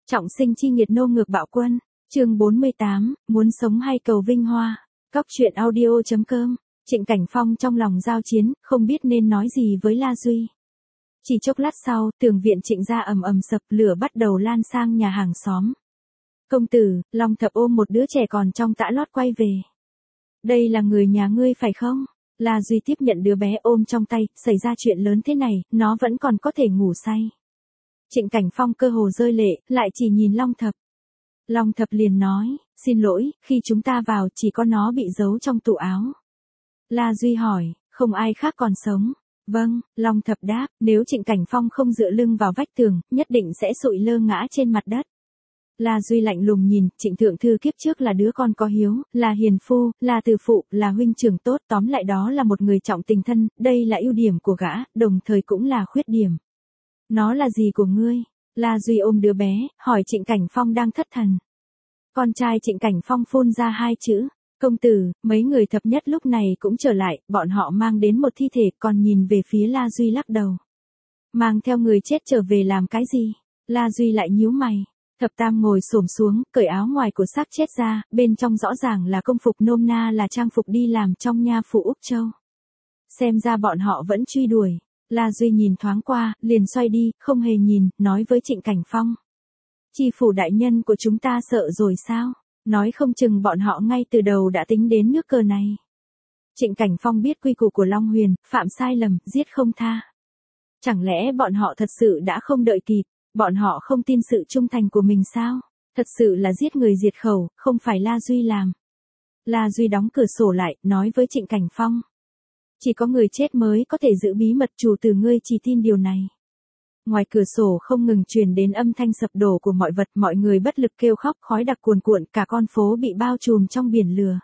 Trọng sinh chi nghiệt nô ngược bạo quân. Chương 48, muốn sống hay cầu vinh hoa. Cóc truyện audio.com. Trịnh Cảnh Phong trong lòng giao chiến, không biết nên nói gì với La Duy. Chỉ chốc lát sau, tường viện Trịnh gia ầm ầm sập, lửa bắt đầu lan sang nhà hàng xóm. Công tử, Long Thập ôm một đứa trẻ còn trong tã lót quay về. Đây là người nhà ngươi phải không? La Duy tiếp nhận đứa bé ôm trong tay, xảy ra chuyện lớn thế này, nó vẫn còn có thể ngủ say. Trịnh Cảnh Phong cơ hồ rơi lệ, lại chỉ nhìn Long Thập. Long Thập liền nói, xin lỗi, khi chúng ta vào chỉ có nó bị giấu trong tủ áo. La Duy hỏi, không ai khác còn sống. Vâng, Long Thập đáp, nếu Trịnh Cảnh Phong không dựa lưng vào vách tường, nhất định sẽ sụi lơ ngã trên mặt đất. La Duy lạnh lùng nhìn, Trịnh Thượng Thư kiếp trước là đứa con có hiếu, là hiền phu, là từ phụ, là huynh trưởng tốt, tóm lại đó là một người trọng tình thân, đây là ưu điểm của gã, đồng thời cũng là khuyết điểm. Nó là gì của ngươi? La Duy ôm đứa bé, hỏi Trịnh Cảnh Phong đang thất thần. Con trai Trịnh Cảnh Phong phun ra hai chữ, công tử. Mấy người thập nhất lúc này cũng trở lại, bọn họ mang đến một thi thể, còn nhìn về phía La Duy lắc đầu. Mang theo người chết trở về làm cái gì? La Duy lại nhíu mày. Thập tam ngồi xổm xuống, cởi áo ngoài của xác chết ra, bên trong rõ ràng là công phục, nôm na là trang phục đi làm trong nha phủ Úc Châu. Xem ra bọn họ vẫn truy đuổi. La Duy nhìn thoáng qua, liền xoay đi, không hề nhìn, nói với Trịnh Cảnh Phong. Chi phủ đại nhân của chúng ta sợ rồi sao? Nói không chừng bọn họ ngay từ đầu đã tính đến nước cờ này. Trịnh Cảnh Phong biết quy củ của Long Huyền, phạm sai lầm, giết không tha. Chẳng lẽ bọn họ thật sự đã không đợi kịp, bọn họ không tin sự trung thành của mình sao? Thật sự là giết người diệt khẩu, không phải La Duy làm. La Duy đóng cửa sổ lại, nói với Trịnh Cảnh Phong. Chỉ có người chết mới có thể giữ bí mật, chủ tử ngươi chỉ tin điều này. Ngoài cửa sổ không ngừng truyền đến âm thanh sập đổ của mọi vật, mọi người bất lực kêu khóc, khói đặc cuồn cuộn, cả con phố bị bao trùm trong biển lửa.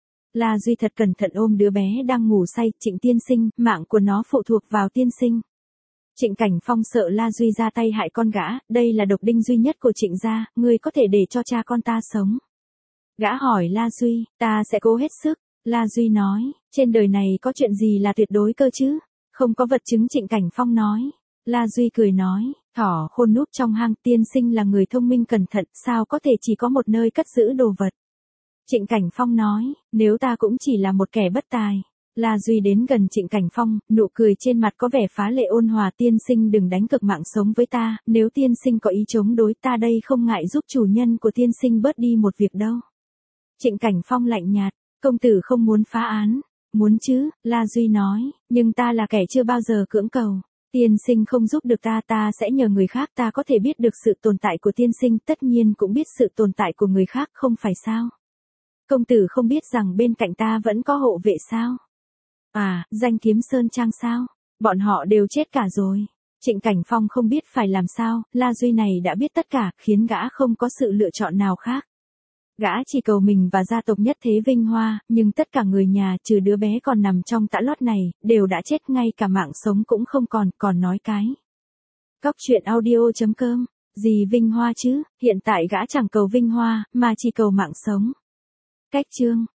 La Duy thật cẩn thận ôm đứa bé đang ngủ say, Trịnh tiên sinh, mạng của nó phụ thuộc vào tiên sinh. Trịnh Cảnh Phong sợ La Duy ra tay hại con gã, đây là độc đinh duy nhất của Trịnh gia, ngươi có thể để cho cha con ta sống. Gã hỏi La Duy, ta sẽ cố hết sức. La Duy nói, trên đời này có chuyện gì là tuyệt đối cơ chứ? Không có vật chứng. Trịnh Cảnh Phong nói. La Duy cười nói, thỏ khôn núp trong hang, tiên sinh là người thông minh cẩn thận, sao có thể chỉ có một nơi cất giữ đồ vật. Trịnh Cảnh Phong nói, nếu ta cũng chỉ là một kẻ bất tài. La Duy đến gần Trịnh Cảnh Phong, nụ cười trên mặt có vẻ phá lệ ôn hòa, tiên sinh đừng đánh cược mạng sống với ta, nếu tiên sinh có ý chống đối ta đây không ngại giúp chủ nhân của tiên sinh bớt đi một việc đâu. Trịnh Cảnh Phong lạnh nhạt, công tử không muốn phá án. Muốn chứ, La Duy nói, nhưng ta là kẻ chưa bao giờ cưỡng cầu. Tiên sinh không giúp được ta, ta sẽ nhờ người khác, ta có thể biết được sự tồn tại của tiên sinh, tất nhiên cũng biết sự tồn tại của người khác, không phải sao? Công tử không biết rằng bên cạnh ta vẫn có hộ vệ sao? À, danh kiếm Sơn Trang sao? Bọn họ đều chết cả rồi. Trịnh Cảnh Phong không biết phải làm sao, La Duy này đã biết tất cả, khiến gã không có sự lựa chọn nào khác. Gã chỉ cầu mình và gia tộc nhất thế vinh hoa, nhưng tất cả người nhà trừ đứa bé còn nằm trong tã lót này, đều đã chết, ngay cả mạng sống cũng không còn nói cái. Cóc truyện audio.com, gì vinh hoa chứ, hiện tại gã chẳng cầu vinh hoa, mà chỉ cầu mạng sống. Cách chương.